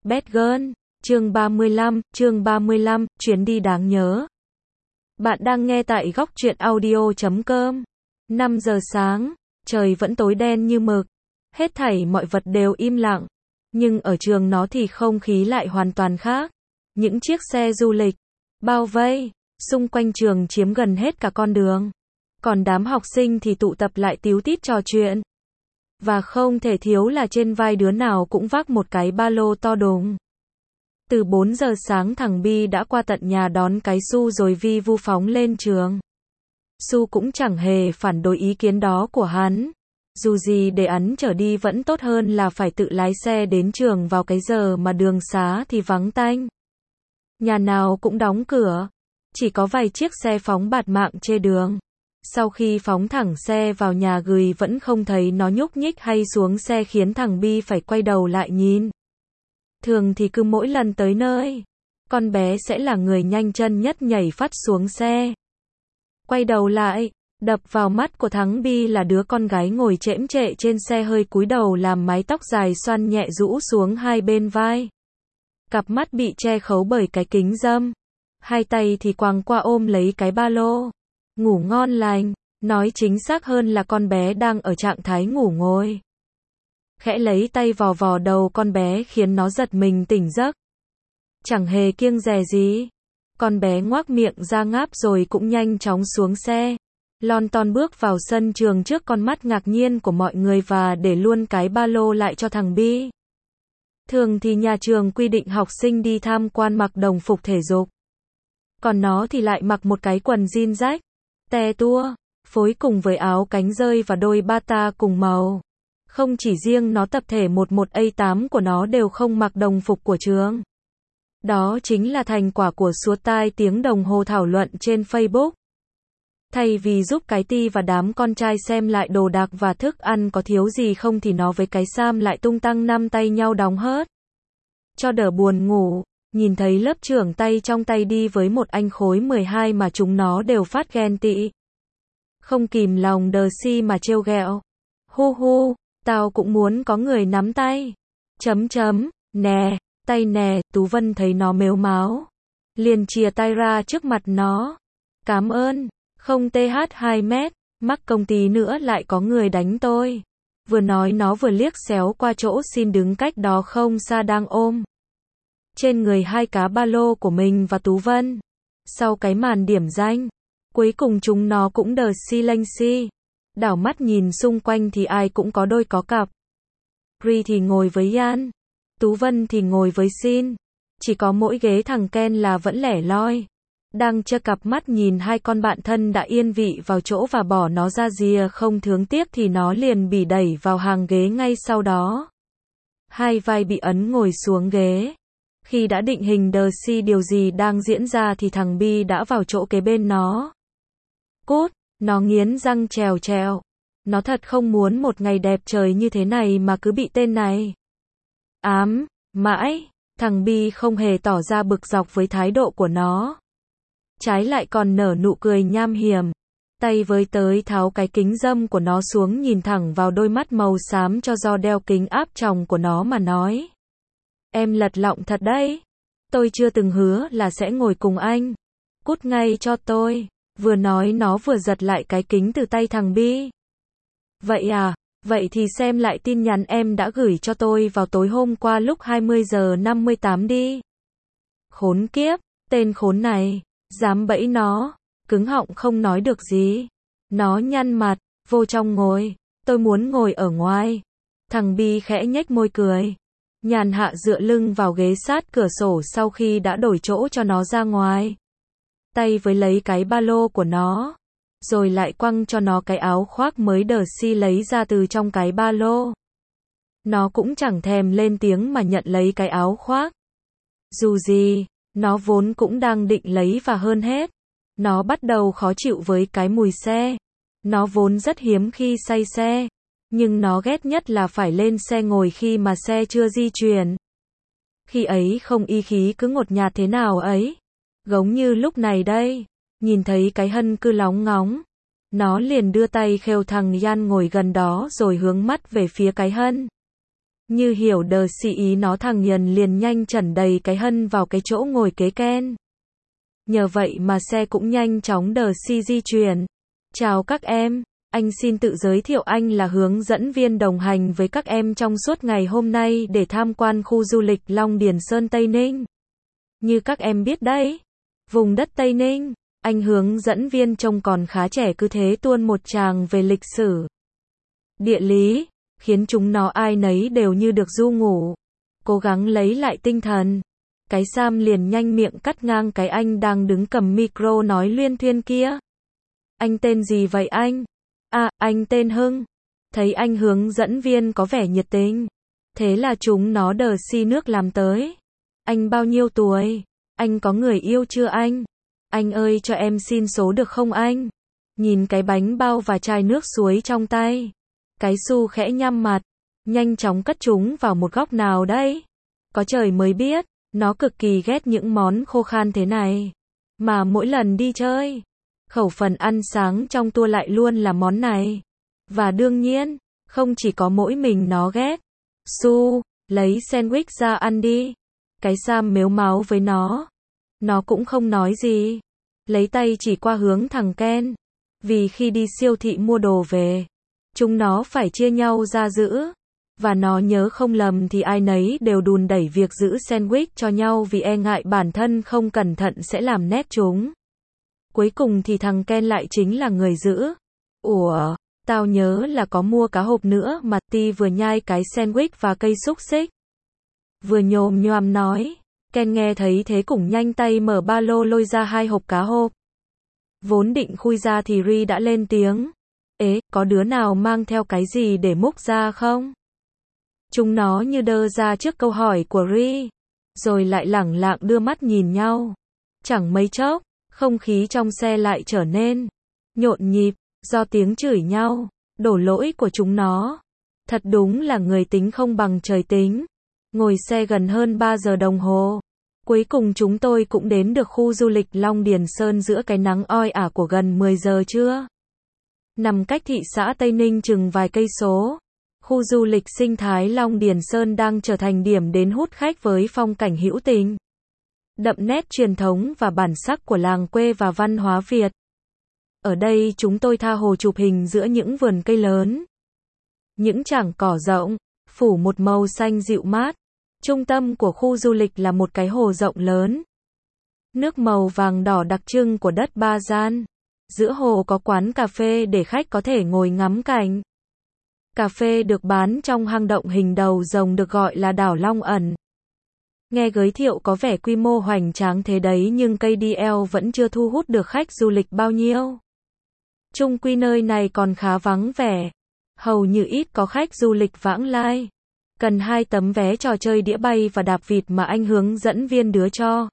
Bad Girl, chương 35, chuyến đi đáng nhớ. Bạn đang nghe tại góc truyện audio.com. 5 giờ sáng, trời vẫn tối đen như mực. Hết thảy mọi vật đều im lặng. Nhưng ở trường nó thì không khí lại hoàn toàn khác. Những chiếc xe du lịch, bao vây, xung quanh trường chiếm gần hết cả con đường. Còn đám học sinh thì tụ tập lại tíu tít trò chuyện. Và không thể thiếu là trên vai đứa nào cũng vác một cái ba lô to đùng. Từ 4 giờ sáng thằng Bi đã qua tận nhà đón cái Su rồi vi vu phóng lên trường. Su cũng chẳng hề phản đối ý kiến đó của hắn. Dù gì để hắn trở đi vẫn tốt hơn là phải tự lái xe đến trường vào cái giờ mà đường xá thì vắng tanh. Nhà nào cũng đóng cửa. Chỉ có vài chiếc xe phóng bạt mạng chê đường. Sau khi phóng thẳng xe vào nhà gửi vẫn không thấy nó nhúc nhích hay xuống xe khiến thằng Bi phải quay đầu lại nhìn. Thường thì cứ mỗi lần tới nơi, con bé sẽ là người nhanh chân nhất nhảy phát xuống xe. Quay đầu lại, đập vào mắt của thằng Bi là đứa con gái ngồi chễm chệ trên xe hơi cúi đầu làm mái tóc dài xoăn nhẹ rũ xuống hai bên vai. Cặp mắt bị che khấu bởi cái kính râm. Hai tay thì quàng qua ôm lấy cái ba lô. Ngủ ngon lành, nói chính xác hơn là con bé đang ở trạng thái ngủ ngồi. Khẽ lấy tay vò vò đầu con bé khiến nó giật mình tỉnh giấc. Chẳng hề kiêng dè gì. Con bé ngoác miệng ra ngáp rồi cũng nhanh chóng xuống xe. Lon ton bước vào sân trường trước con mắt ngạc nhiên của mọi người và để luôn cái ba lô lại cho thằng Bi. Thường thì nhà trường quy định học sinh đi tham quan mặc đồng phục thể dục. Còn nó thì lại mặc một cái quần jean rách, te tua, phối cùng với áo cánh dơi và đôi bata cùng màu. Không chỉ riêng nó, tập thể 11A8 của nó đều không mặc đồng phục của trường. Đó chính là thành quả của suốt tai tiếng đồng hồ thảo luận trên Facebook. Thay vì giúp cái Ti và đám con trai xem lại đồ đạc và thức ăn có thiếu gì không thì nó với cái Sam lại tung tăng năm tay nhau đóng hớt. Cho đỡ buồn ngủ, nhìn thấy lớp trưởng tay trong tay đi với một anh khối 12 mà chúng nó đều phát ghen tị. Không kìm lòng đờ si mà trêu ghẹo. Hu hu, tao cũng muốn có người nắm tay. Nè, tay nè, Tú Vân thấy nó mếu máo. Liền chìa tay ra trước mặt nó. Cảm ơn, không TH 2 mét, mắc công tí nữa lại có người đánh tôi. Vừa nói nó vừa liếc xéo qua chỗ xin đứng cách đó không xa đang ôm trên người hai cá ba lô của mình và Tú Vân. Sau cái màn điểm danh, cuối cùng chúng nó cũng đờ si lênh si. Đảo mắt nhìn xung quanh thì ai cũng có đôi có cặp. Ri thì ngồi với Yan, Tú Vân thì ngồi với Sin. Chỉ có mỗi ghế thằng Ken là vẫn lẻ loi. Đang chơ cặp mắt nhìn hai con bạn thân đã yên vị vào chỗ và bỏ nó ra rìa không thương tiếc thì nó liền bị đẩy vào hàng ghế ngay sau đó. Hai vai bị ấn ngồi xuống ghế. Khi đã định hình đờ si điều gì đang diễn ra thì thằng Bi đã vào chỗ kế bên nó. Cút, nó nghiến răng trèo trèo. Nó thật không muốn một ngày đẹp trời như thế này mà cứ bị tên này mãi. Thằng Bi không hề tỏ ra bực dọc với thái độ của nó. Trái lại còn nở nụ cười nham hiểm. Tay với tới tháo cái kính râm của nó xuống nhìn thẳng vào đôi mắt màu xám cho do đeo kính áp tròng của nó mà nói. Em lật lọng thật đấy. Tôi chưa từng hứa là sẽ ngồi cùng anh. Cút ngay cho tôi. Vừa nói nó vừa giật lại cái kính từ tay thằng Bi. Vậy à, vậy thì xem lại tin nhắn em đã gửi cho tôi vào tối hôm qua lúc 20 giờ 58 đi. Khốn kiếp, tên khốn này, dám bẫy nó, cứng họng không nói được gì. Nó nhăn mặt, vô trong ngồi, tôi muốn ngồi ở ngoài. Thằng Bi khẽ nhếch môi cười. Nhàn hạ dựa lưng vào ghế sát cửa sổ sau khi đã đổi chỗ cho nó ra ngoài. Tay với lấy cái ba lô của nó. Rồi lại quăng cho nó cái áo khoác mới đờ si lấy ra từ trong cái ba lô. Nó cũng chẳng thèm lên tiếng mà nhận lấy cái áo khoác. Dù gì, nó vốn cũng đang định lấy và hơn hết. Nó bắt đầu khó chịu với cái mùi xe. Nó vốn rất hiếm khi say xe. Nhưng nó ghét nhất là phải lên xe ngồi khi mà xe chưa di chuyển. Khi ấy không y khí cứ ngột ngạt thế nào ấy. Giống như lúc này đây. Nhìn thấy cái Hân cứ lóng ngóng. Nó liền đưa tay khều thằng Yan ngồi gần đó rồi hướng mắt về phía cái Hân. Như hiểu đờ xì ý nó thằng Hiền liền nhanh chẩn đầy cái hân vào cái chỗ ngồi kế Ken. Nhờ vậy mà xe cũng nhanh chóng đờ xì di chuyển. Chào các em, anh xin tự giới thiệu anh là hướng dẫn viên đồng hành với các em trong suốt ngày hôm nay để tham quan khu du lịch Long Điền Sơn Tây Ninh. Như các em biết đấy, vùng đất Tây Ninh, anh hướng dẫn viên trông còn khá trẻ cứ thế tuôn một tràng về lịch sử, địa lý, khiến chúng nó ai nấy đều như được ru ngủ, cố gắng lấy lại tinh thần. Cái Sam liền nhanh miệng cắt ngang cái anh đang đứng cầm micro nói luyên thuyên kia. Anh tên gì vậy anh? À, anh tên Hưng. Thấy anh hướng dẫn viên có vẻ nhiệt tình. Thế là chúng nó đờ xi nước làm tới. Anh bao nhiêu tuổi? Anh có người yêu chưa anh? Anh ơi cho em xin số được không anh? Nhìn cái bánh bao và chai nước suối trong tay. Cái Su khẽ nhăm mặt. Nhanh chóng cất chúng vào một góc nào đấy. Có trời mới biết. Nó cực kỳ ghét những món khô khan thế này. Mà mỗi lần đi chơi, khẩu phần ăn sáng trong tour lại luôn là món này. Và đương nhiên, không chỉ có mỗi mình nó ghét. Su, lấy sandwich ra ăn đi. Cái Sam mếu máo với nó. Nó cũng không nói gì. Lấy tay chỉ qua hướng thằng Ken. Vì khi đi siêu thị mua đồ về, chúng nó phải chia nhau ra giữ. Và nó nhớ không lầm thì ai nấy đều đùn đẩy việc giữ sandwich cho nhau vì e ngại bản thân không cẩn thận sẽ làm nét chúng. Cuối cùng thì thằng Ken lại chính là người giữ. Ủa, tao nhớ là có mua cá hộp nữa mà. Ti vừa nhai cái sandwich và cây xúc xích, vừa nhồm nhoàm nói. Ken nghe thấy thế cũng nhanh tay mở ba lô lôi ra 2 hộp cá hộp. Vốn định khui ra thì Ri đã lên tiếng. Ế, có đứa nào mang theo cái gì để múc ra không? Chúng nó như đơ ra trước câu hỏi của Ri, rồi lại lẳng lặng đưa mắt nhìn nhau. Chẳng mấy chốc, không khí trong xe lại trở nên nhộn nhịp, do tiếng chửi nhau, đổ lỗi của chúng nó. Thật đúng là người tính không bằng trời tính. Ngồi xe gần hơn 3 giờ đồng hồ. Cuối cùng chúng tôi cũng đến được khu du lịch Long Điền Sơn giữa cái nắng oi ả của gần 10 giờ trưa. Nằm cách thị xã Tây Ninh chừng vài cây số. Khu du lịch sinh thái Long Điền Sơn đang trở thành điểm đến hút khách với phong cảnh hữu tình, đậm nét truyền thống và bản sắc của làng quê và văn hóa Việt. Ở đây chúng tôi tha hồ chụp hình giữa những vườn cây lớn, những chảng cỏ rộng, phủ một màu xanh dịu mát. Trung tâm của khu du lịch là một cái hồ rộng lớn, nước màu vàng đỏ đặc trưng của đất Ba Gian. Giữa hồ có quán cà phê để khách có thể ngồi ngắm cảnh. Cà phê được bán trong hang động hình đầu rồng được gọi là đảo Long Ẩn. Nghe giới thiệu có vẻ quy mô hoành tráng thế đấy nhưng KDL vẫn chưa thu hút được khách du lịch bao nhiêu. Chung quy nơi này còn khá vắng vẻ. Hầu như ít có khách du lịch vãng lai. Cần 2 tấm vé trò chơi đĩa bay và đạp vịt mà anh hướng dẫn viên đưa cho.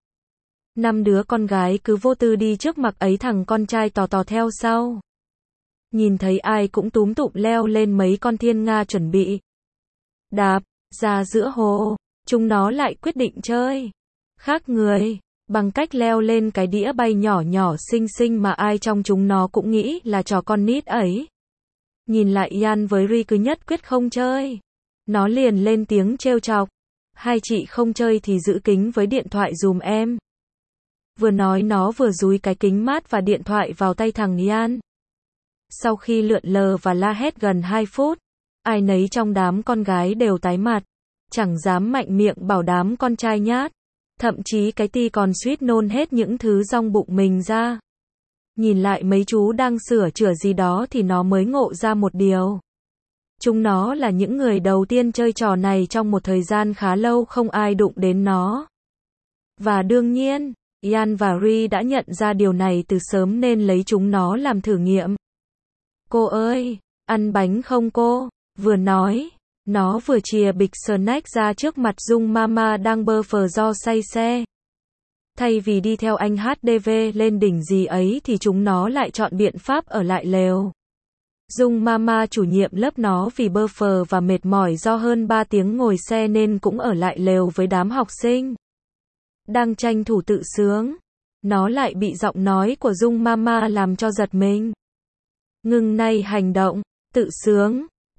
5 đứa con gái cứ vô tư đi trước mặc ấy thằng con trai tò tò theo sau. Nhìn thấy ai cũng túm tụm leo lên mấy con thiên nga chuẩn bị đạp ra giữa hồ. Chúng nó lại quyết định chơi khác người, bằng cách leo lên cái đĩa bay nhỏ nhỏ xinh xinh mà ai trong chúng nó cũng nghĩ là trò con nít ấy. Nhìn lại Ian với Ri cứ nhất quyết không chơi. Nó liền lên tiếng trêu chọc. Hai chị không chơi thì giữ kính với điện thoại dùm em. Vừa nói nó vừa dúi cái kính mát và điện thoại vào tay thằng Ian. Sau khi lượn lờ và la hét gần 2 phút, ai nấy trong đám con gái đều tái mặt. Chẳng dám mạnh miệng bảo đám con trai nhát. Thậm chí cái Ti còn suýt nôn hết những thứ trong bụng mình ra. Nhìn lại mấy chú đang sửa chữa gì đó thì nó mới ngộ ra một điều. Chúng nó là những người đầu tiên chơi trò này trong một thời gian khá lâu không ai đụng đến nó. Và đương nhiên, Ian và Ri đã nhận ra điều này từ sớm nên lấy chúng nó làm thử nghiệm. Cô ơi, ăn bánh không cô? Vừa nói, nó vừa chìa bịch snack ra trước mặt Dung Mama đang bơ phờ do say xe. Thay vì đi theo anh HDV lên đỉnh gì ấy thì chúng nó lại chọn biện pháp ở lại lều. Dung Mama chủ nhiệm lớp nó vì bơ phờ và mệt mỏi do hơn 3 tiếng ngồi xe nên cũng ở lại lều với đám học sinh. Đang tranh thủ tự sướng, nó lại bị giọng nói của Dung Mama làm cho giật mình. Ngừng ngay hành động, tự sướng,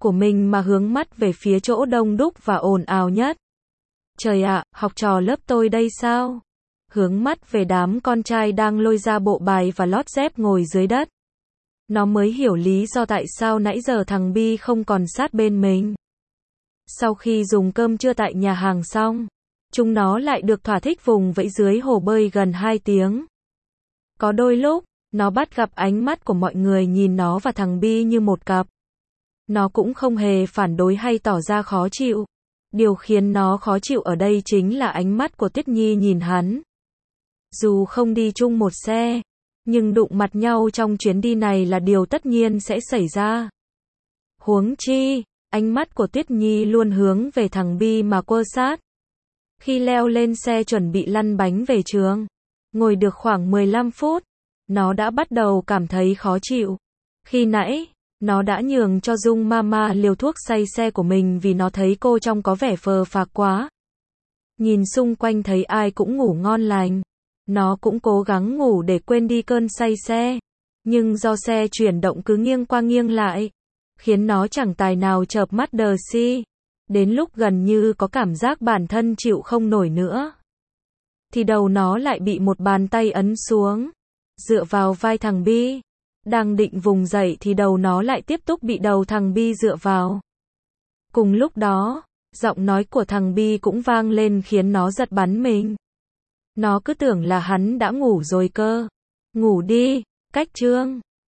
của mình mà hướng mắt về phía chỗ đông đúc và ồn ào nhất. Trời ạ, học trò lớp tôi đây sao? Hướng mắt về đám con trai đang lôi ra bộ bài và lót dép ngồi dưới đất. Nó mới hiểu lý do tại sao nãy giờ thằng Bi không còn sát bên mình. Sau khi dùng cơm trưa tại nhà hàng xong, chúng nó lại được thỏa thích vùng vẫy dưới hồ bơi gần 2 tiếng. Có đôi lúc, nó bắt gặp ánh mắt của mọi người nhìn nó và thằng Bi như một cặp. Nó cũng không hề phản đối hay tỏ ra khó chịu. Điều khiến nó khó chịu ở đây chính là ánh mắt của Tuyết Nhi nhìn hắn. Dù không đi chung một xe, nhưng đụng mặt nhau trong chuyến đi này là điều tất nhiên sẽ xảy ra. Huống chi, ánh mắt của Tuyết Nhi luôn hướng về thằng Bi mà quơ sát. Khi leo lên xe chuẩn bị lăn bánh về trường, ngồi được khoảng 15 phút, nó đã bắt đầu cảm thấy khó chịu. Khi nãy, nó đã nhường cho Dung Mama liều thuốc say xe của mình vì nó thấy cô trông có vẻ phờ phạc quá. Nhìn xung quanh thấy ai cũng ngủ ngon lành. Nó cũng cố gắng ngủ để quên đi cơn say xe. Nhưng do xe chuyển động cứ nghiêng qua nghiêng lại, khiến nó chẳng tài nào chợp mắt đờ si. Đến lúc gần như có cảm giác bản thân chịu không nổi nữa, thì đầu nó lại bị một bàn tay ấn xuống, dựa vào vai thằng Bi. Đang định vùng dậy thì đầu nó lại tiếp tục bị đầu thằng Bi dựa vào. Cùng lúc đó, giọng nói của thằng Bi cũng vang lên khiến nó giật bắn mình. Nó cứ tưởng là hắn đã ngủ rồi cơ. Ngủ đi, cách chương.